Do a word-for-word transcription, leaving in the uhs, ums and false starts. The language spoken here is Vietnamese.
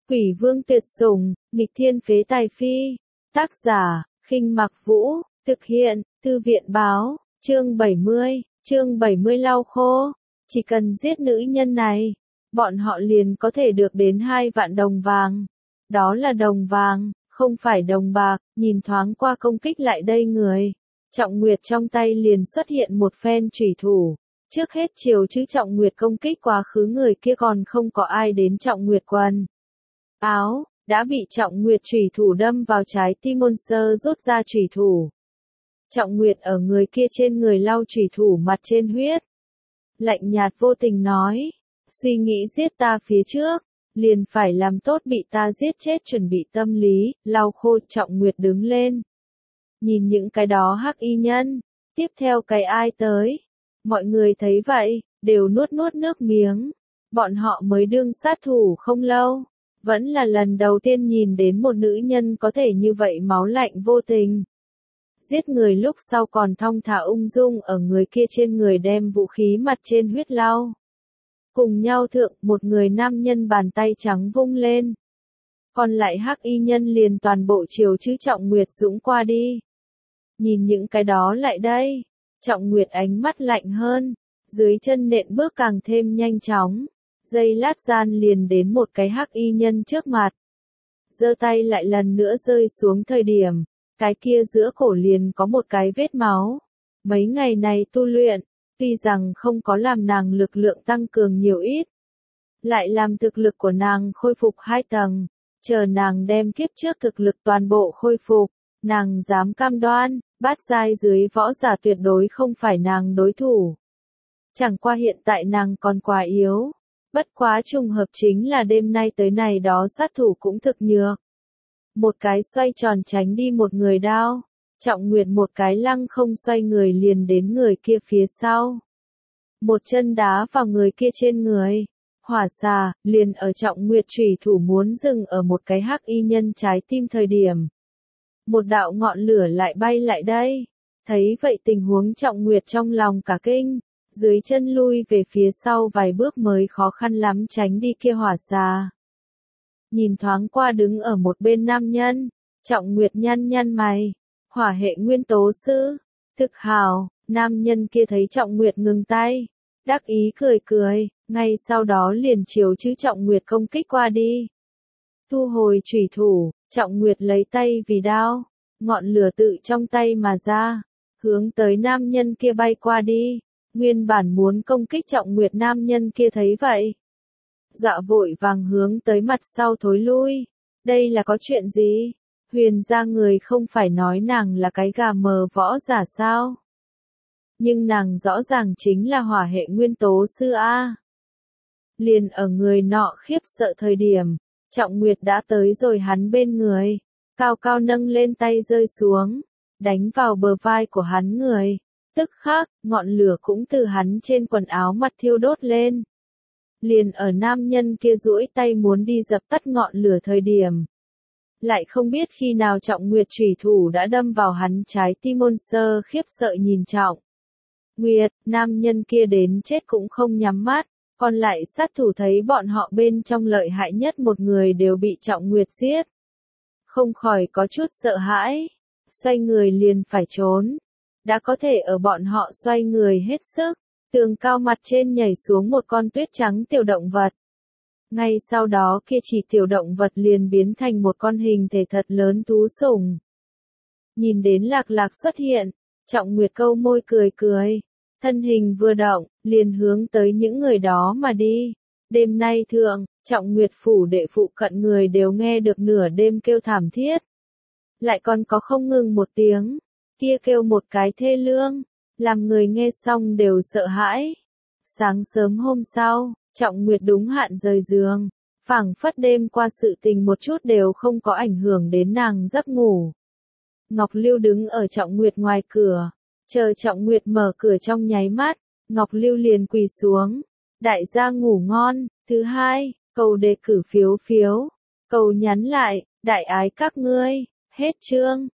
Quỷ vương tuyệt sủng, nghịch thiên phế tài phi. Tác giả, Khinh Mặc Vũ, thực hiện, Thư viện báo, chương bảy mươi, chương bảy mươi lau khô. Chỉ cần giết nữ nhân này, bọn họ liền có thể được đến hai vạn đồng vàng. Đó là đồng vàng, không phải đồng bạc. Nhìn thoáng qua công kích lại đây người, Trọng Nguyệt trong tay liền xuất hiện một phen chủy thủ. Trước hết chiều chứ Trọng Nguyệt công kích quá khứ người kia còn không có ai đến Trọng Nguyệt quần áo, đã bị Trọng Nguyệt chủy thủ đâm vào trái tim. Môn Sơ rút ra chủy thủ. Trọng Nguyệt ở người kia trên người lau chủy thủ mặt trên huyết. Lạnh nhạt vô tình nói, suy nghĩ giết ta phía trước, liền phải làm tốt bị ta giết chết chuẩn bị tâm lý. Lau khô. Trọng Nguyệt đứng lên. Nhìn những cái đó hắc y nhân, tiếp theo cái ai tới. Mọi người thấy vậy, đều nuốt nuốt nước miếng. Bọn họ mới đương sát thủ không lâu. Vẫn là lần đầu tiên nhìn đến một nữ nhân có thể như vậy máu lạnh vô tình. Giết người lúc sau còn thong thả ung dung ở người kia trên người đem vũ khí mặt trên huyết lau. Cùng nhau thượng, một người nam nhân bàn tay trắng vung lên. Còn lại hắc y nhân liền toàn bộ chiều chứ Trọng Nguyệt dũng qua đi. Nhìn những cái đó lại đây, Trọng Nguyệt ánh mắt lạnh hơn, dưới chân nện bước càng thêm nhanh chóng. Giây lát gian liền đến một cái hắc y nhân trước mặt. Giơ tay lại lần nữa rơi xuống thời điểm, cái kia giữa cổ liền có một cái vết máu. Mấy ngày này tu luyện, tuy rằng không có làm nàng lực lượng tăng cường nhiều ít, lại làm thực lực của nàng khôi phục hai tầng. Chờ nàng đem kiếp trước thực lực toàn bộ khôi phục, nàng dám cam đoan, bát giai dưới võ giả tuyệt đối không phải nàng đối thủ. Chẳng qua hiện tại nàng còn quá yếu. Bất quá trùng hợp chính là đêm nay tới này đó sát thủ cũng thực nhược. Một cái xoay tròn tránh đi một người đao. Trọng Nguyệt một cái lăng không xoay người liền đến người kia phía sau. Một chân đá vào người kia trên người. Hỏa xà, liền ở Trọng Nguyệt chủy thủ muốn dừng ở một cái hắc y nhân trái tim thời điểm. Một đạo ngọn lửa lại bay lại đây. Thấy vậy tình huống Trọng Nguyệt trong lòng cả kinh. Dưới chân lui về phía sau vài bước mới khó khăn lắm tránh đi kia hỏa xà. Nhìn thoáng qua đứng ở một bên nam nhân, Trọng Nguyệt nhăn nhăn mày. Hỏa hệ nguyên tố sư, thực hào. Nam nhân kia thấy Trọng Nguyệt ngừng tay, đắc ý cười cười, ngay sau đó liền chiều chứ Trọng Nguyệt công kích qua đi. Thu hồi chủy thủ, Trọng Nguyệt lấy tay vì đao, ngọn lửa tự trong tay mà ra, hướng tới nam nhân kia bay qua đi. Nguyên bản muốn công kích Trọng Nguyệt nam nhân kia thấy vậy, dọa vội vàng hướng tới mặt sau thối lui. Đây là có chuyện gì? Huyền gia người không phải nói nàng là cái gà mờ võ giả sao? Nhưng nàng rõ ràng chính là hỏa hệ nguyên tố sư A. Liền ở người nọ khiếp sợ thời điểm, Trọng Nguyệt đã tới rồi hắn bên người, cao cao nâng lên tay rơi xuống, đánh vào bờ vai của hắn người. Tức khắc, ngọn lửa cũng từ hắn trên quần áo mặt thiêu đốt lên. Liền ở nam nhân kia duỗi tay muốn đi dập tắt ngọn lửa thời điểm. Lại không biết khi nào Trọng Nguyệt chủy thủ đã đâm vào hắn trái tim. Môn Sơ khiếp sợ nhìn Trọng Nguyệt, nam nhân kia đến chết cũng không nhắm mắt. Còn lại sát thủ thấy bọn họ bên trong lợi hại nhất một người đều bị Trọng Nguyệt giết. Không khỏi có chút sợ hãi. Xoay người liền phải trốn. Đã có thể ở bọn họ xoay người hết sức, tường cao mặt trên nhảy xuống một con tuyết trắng tiểu động vật. Ngay sau đó kia chỉ tiểu động vật liền biến thành một con hình thể thật lớn thú sủng. Nhìn đến Lạc Lạc xuất hiện, Trọng Nguyệt câu môi cười cười, thân hình vừa động, liền hướng tới những người đó mà đi. Đêm nay thượng, Trọng Nguyệt phủ đệ phụ cận người đều nghe được nửa đêm kêu thảm thiết. Lại còn có không ngừng một tiếng. Kia kêu một cái thê lương, làm người nghe xong đều sợ hãi. Sáng sớm hôm sau, Trọng Nguyệt đúng hạn rời giường, phảng phất đêm qua sự tình một chút đều không có ảnh hưởng đến nàng giấc ngủ. Ngọc Lưu đứng ở Trọng Nguyệt ngoài cửa, chờ Trọng Nguyệt mở cửa trong nháy mắt, Ngọc Lưu liền quỳ xuống. Đại gia ngủ ngon. Thứ hai, cầu đề cử phiếu phiếu, cầu nhắn lại, đại ái các ngươi. Hết chương.